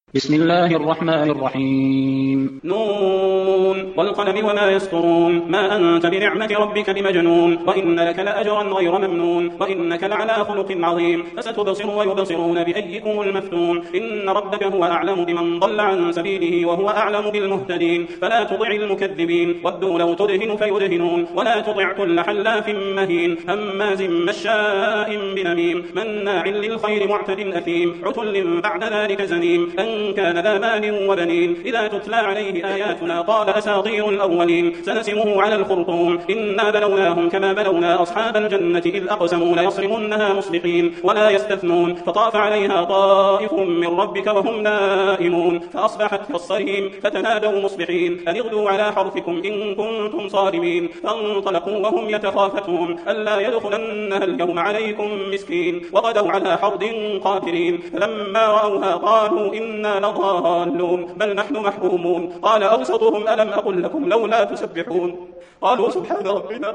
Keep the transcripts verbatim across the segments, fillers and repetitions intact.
بسم الله الرحمن الرحيم. نون والقلم وما يسطرون ما أنت بنعمة ربك بمجنون وإن لك لأجرا غير ممنون وإنك لعلى خلق عظيم فستبصر ويبصرون بأيكم المفتون إن ربك هو أعلم بمن ضل عن سبيله وهو أعلم بالمهتدين فلا تطع المكذبين ودوا لو تدهن فيدهنون ولا تطع كل حلاف مهين هماز مشاء بنميم مناع للخير معتد أثيم عتل بعد ذلك زنيم أن كان ذا مال وبنين إذا تتلى عليه آياتنا قال أساطير الأولين سنسمه على الخرطوم إنا بلوناهم كما بلونا أصحاب الجنة إذ أقسموا ليصرمنها مصبحين ولا يستثنون فطاف عليها طائف من ربك وهم نائمون فأصبحت كالصريم فتنادوا مصبحين أن اغدوا على حرثكم إن كنتم صارمين فانطلقوا وهم يتخافتون ألا يدخلنها اليوم عليكم مسكين وغدوا على حرد قاتلين فلما رأوها قالوا إنا لضالون بل نحن محرومون قال أوسطهم ألم أقل لكم لولا تسبحون قالوا سبحان ربنا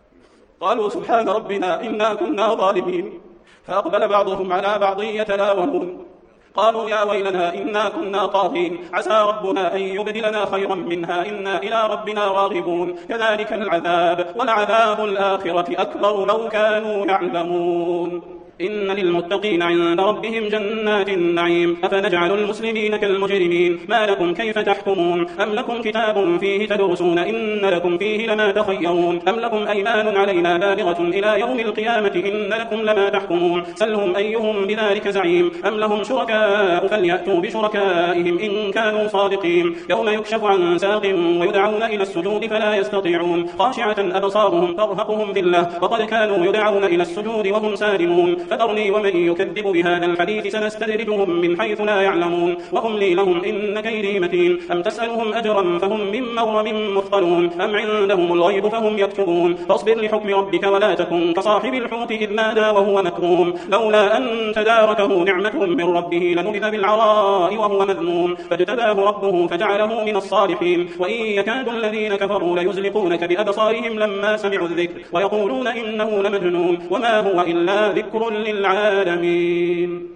قالوا سبحان ربنا إنا كنا ظالمين فأقبل بعضهم على بعض يتلاومون قالوا يا ويلنا إنا كنا طاغين عسى ربنا أن يبدلنا خيرا منها إنا إلى ربنا راغبون كذلك العذاب ولعذاب الآخرة أكبر لو كانوا يعلمون إن للمتقين عند ربهم جنات النعيم أفنجعل المسلمين كالمجرمين ما لكم كيف تحكمون أم لكم كتاب فيه تدرسون إن لكم فيه لما تخيرون أم لكم أيمان علينا بالغة إلى يوم القيامة إن لكم لما تحكمون سلهم أيهم بذلك زعيم أم لهم شركاء فليأتوا بشركائهم إن كانوا صادقين يوم يكشف عن ساق ويدعون إلى السجود فلا يستطيعون خاشعة أبصارهم ترهقهم ذلة وقد كانوا يدعون إلى السجود وهم سالمون فذرني ومن يكذب بهذا الحديث سنستدرجهم من حيث لا يعلمون وأملي لهم إن كيدي متين أم تسألهم أجرا فهم من مغرم مثقلون أم عندهم الغيب فهم يكتبون فاصبر لحكم ربك ولا تكن كصاحب الحوت إذ نادى وهو مكروم لولا أن تداركه نعمة من ربه لنبذ بالعراء وهو مذموم فاجتباه ربه فجعله من الصالحين وإن يكاد الذين كفروا ليزلقونك بأبصارهم لما سمعوا الذكر ويقولون إنه لمجنون وما هو إلا ذكر للعالمين.